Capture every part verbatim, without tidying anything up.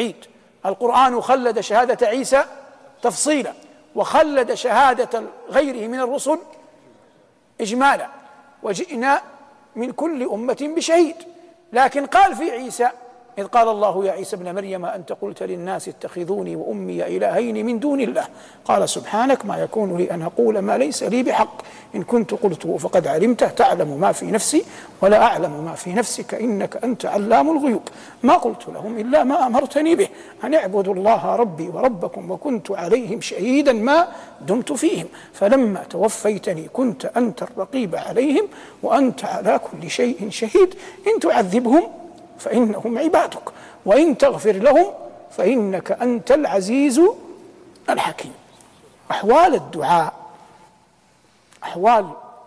التوحيد. القرآن خلد شهادة عيسى تفصيلا، وخلد شهادة غيره من الرسل إجمالا، وجئنا من كل أمة بشهيد. لكن قال في عيسى: إذ قال الله يا عيسى ابن مريم أنت قلت للناس اتخذوني وأمي إلهين من دون الله، قال سبحانك ما يكون لي أن أقول ما ليس لي بحق، إن كنت قلته فقد علمته، تعلم ما في نفسي ولا أعلم ما في نفسك إنك أنت علام الغيوب، ما قلت لهم إلا ما أمرتني به، أن اعبدوا الله ربي وربكم، وكنت عليهم شهيدا ما دمت فيهم، فلما توفيتني كنت أنت الرقيب عليهم وأنت على كل شيء شهيد، إن تعذبهم فإنهم عبادك وإن تغفر لهم فإنك أنت العزيز الحكيم. أحوال الدعاء، أحوال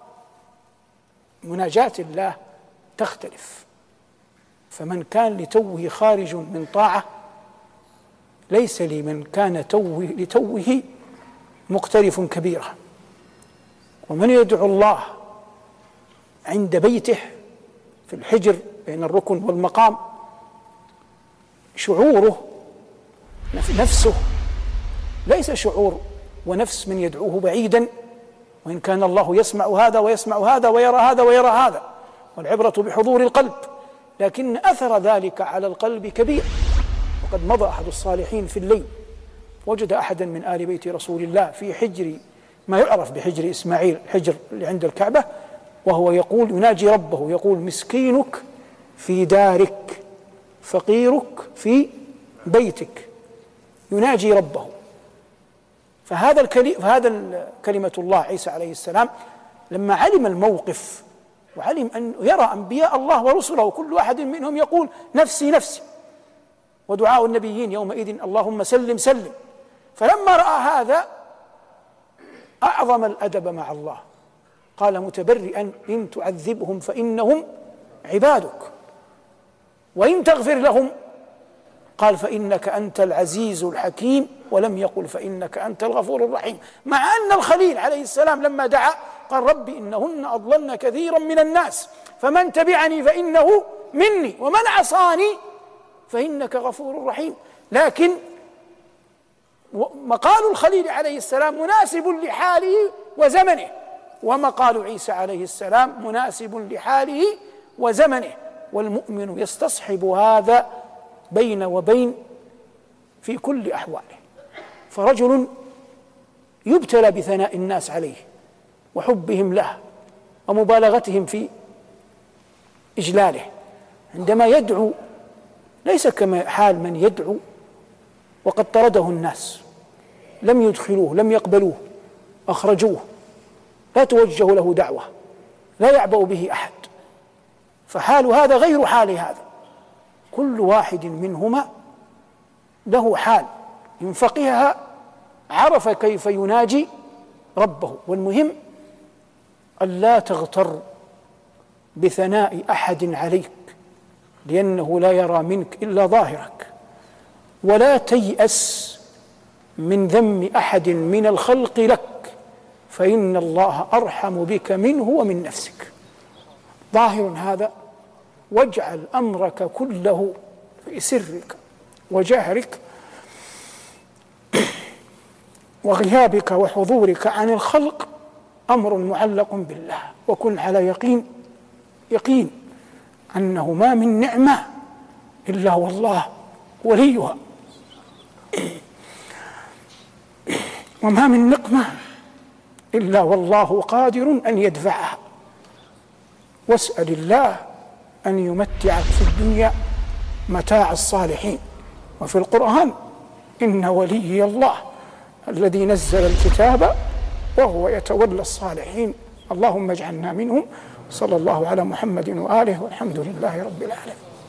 مناجاة الله تختلف، فمن كان لتوه خارج من طاعة ليس لمن كان توه لتوه مقترف كبيرة. ومن يدعو الله عند بيته في الحجر بين الركن والمقام شعوره نفسه ليس شعور ونفس من يدعوه بعيدا، وإن كان الله يسمع هذا ويسمع هذا ويرى هذا ويرى هذا، والعبرة بحضور القلب، لكن أثر ذلك على القلب كبير. وقد مضى أحد الصالحين في الليل وجد أحدا من آل بيت رسول الله في حجر ما يعرف بحجر إسماعيل، الحجر اللي عند الكعبة، وهو يقول يناجي ربه يقول: مسكينك في دارك فقيرك في بيتك، يناجي ربه. فهذا الكلمة فهذا كلمة الله عيسى عليه السلام لما علم الموقف وعلم أن يرى أنبياء الله ورسله كل واحد منهم يقول نفسي نفسي، ودعاء النبيين يومئذ اللهم سلم سلم، فلما رأى هذا أعظم الأدب مع الله، قال متبرئا: إن تعذبهم فإنهم عبادك وإن تغفر لهم قال فإنك أنت العزيز الحكيم، ولم يقل فإنك أنت الغفور الرحيم، مع أن الخليل عليه السلام لما دعا قال: رب إنهن أضللن كثيرا من الناس فمن تبعني فإنه مني ومن عصاني فإنك غفور رحيم. لكن مقال الخليل عليه السلام مناسب لحاله وزمنه، ومقال عيسى عليه السلام مناسب لحاله وزمنه، والمؤمن يستصحب هذا بين وبين في كل أحواله. فرجل يبتلى بثناء الناس عليه وحبهم له ومبالغتهم في إجلاله، عندما يدعو ليس كما حال من يدعو وقد طرده الناس، لم يدخلوه، لم يقبلوه، أخرجوه، لا توجه له دعوة، لا يعبأ به أحد. فحال هذا غير حال هذا، كل واحد منهما له حال إن فقهها عرف كيف يناجي ربه. والمهم ألا تغتر بثناء أحد عليك، لأنه لا يرى منك إلا ظاهرك، ولا تيأس من ذم أحد من الخلق لك، فإن الله أرحم بك منه ومن نفسك. ظاهر هذا، واجعل أمرك كله في سرك وجهرك وغيابك وحضورك عن الخلق أمر معلق بالله، وكن على يقين يقين أنه ما من نعمة إلا والله وليها، وما من نقمة إلا والله قادر أن يدفعها. واسأل الله أن يمتعك في الدنيا متاع الصالحين. وفي القرآن: إن ولي الله الذي نزل الكتاب وهو يتولى الصالحين. اللهم اجعلنا منهم. صلى الله على محمد وآله، والحمد لله رب العالمين.